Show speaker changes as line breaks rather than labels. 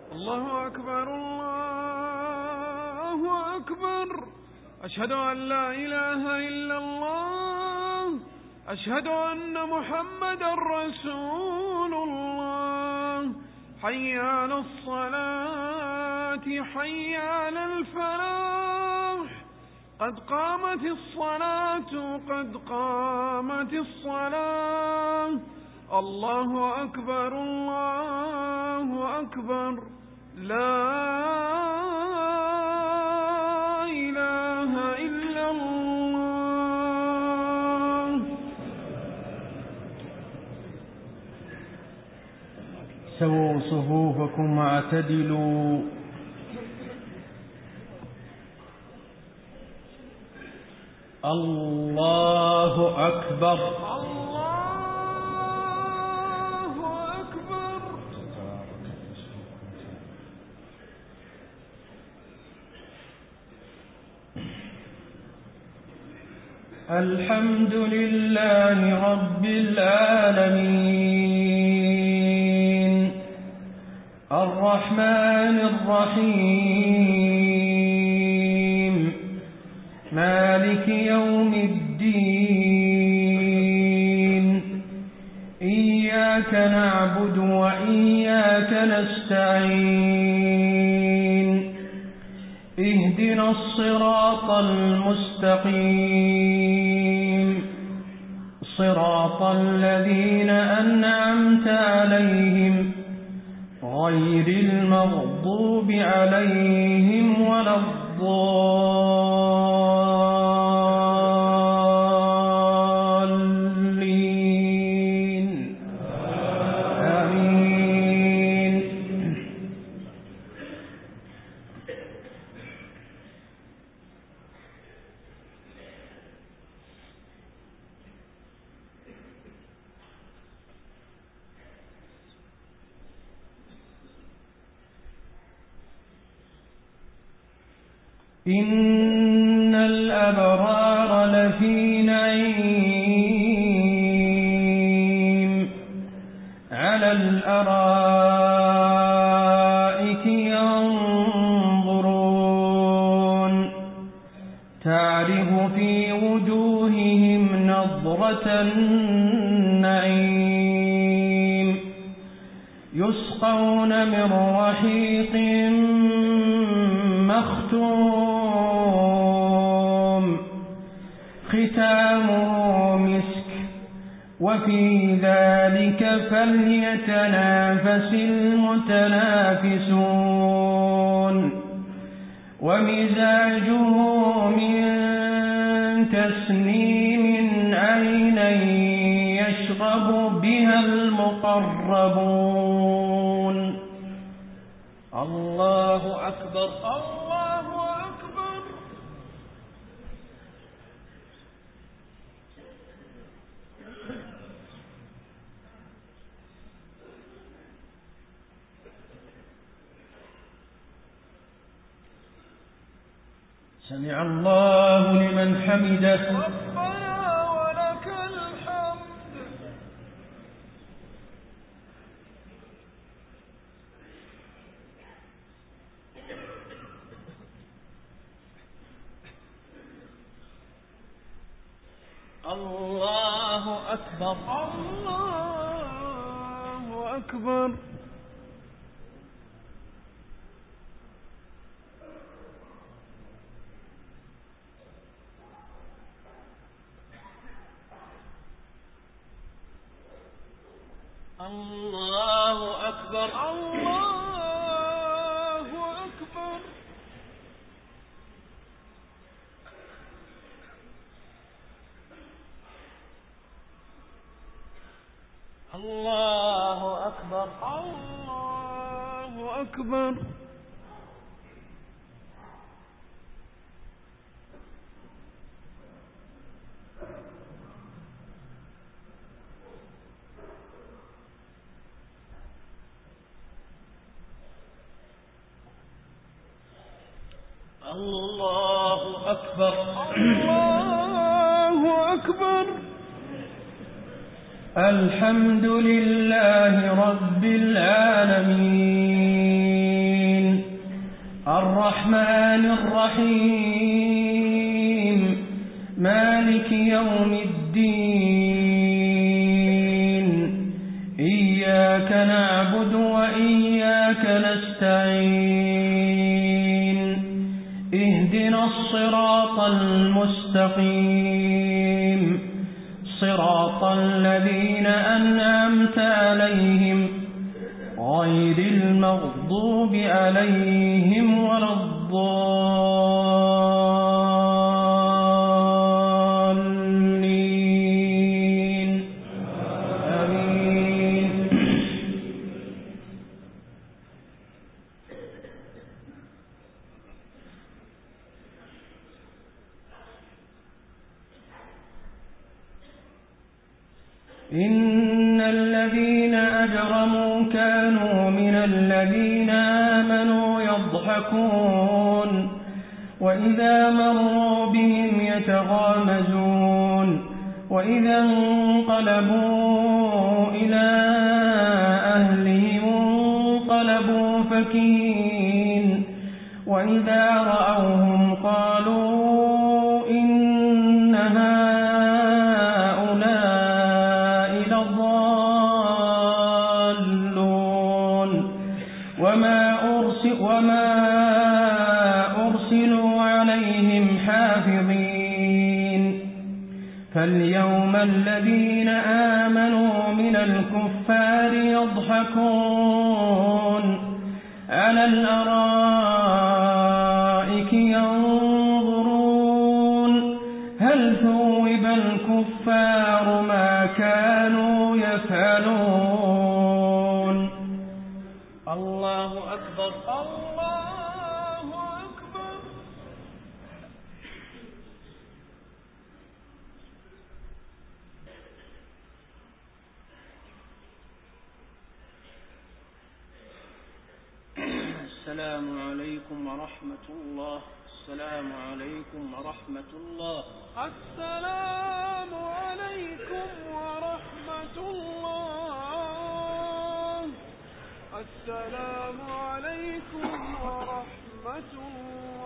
الله أكبر الله أكبر. أشهد أن لا إله إلا الله. أشهد أن محمدا رسول الله. حي على الصلاة حي على الفلاح. قد قامت الصلاة قد قامت الصلاة. الله أكبر الله أكبر. لا إله إلا الله.
سووا صفوفكم واعتدلوا. الله أكبر. الحمد لله رب العالمين الرحمن الرحيم مالك يوم الدين. إياك نعبد وإياك نستعين. اهدنا الصراط المستقيم صراط الذين أنعمت عليهم غير المغضوب عليهم ولا الضالين. آمين. إن الأبرار لفي نعيم على الأرائك ينظرون تعرف في وجوههم نضرة النعيم. يسقون من رحيق مختوم ختامه مسك وفي ذلك فليتنافس المتنافسون. ومزاجه من تسنيم عينا يشرب بها المقربون. الله أكبر
الله أكبر.
سمع الله لمن حمده.
ربنا ولك الحمد.
الله أكبر
الله أكبر.
الله أكبر.
الله أكبر.
الله أكبر.
الله أكبر.
الله أكبر.
الله أكبر.
الحمد لله رب العالمين
الرحمن الرحيم مالك يوم الدين إياك نعبد وإياك نستعين اهدنا الصراط المستقيم صراط الذين أنعمت عليهم غير المغضوب عليهم ولا الضالين آمين. إن الذين أجرموا كانوا من الذين آمنوا يضحكون وإذا مروا بهم يتغامزون وإذا انقلبوا إلى أهلهم انقلبوا فكين وإذا رأوهم قالوا إن هؤلاء لضالون وما أرسلوا عليهم حافظين فاليوم الذين آمنوا من الكفار يضحكون على الأرائك ينظرون هل ثوب الكفار ما كانوا يفعلون.
الله أكبر.
الله أكبر.
السلام عليكم ورحمة الله. السلام عليكم ورحمة الله.
السلام عليكم ورحمة الله. السلام عليكم ورحمة الله.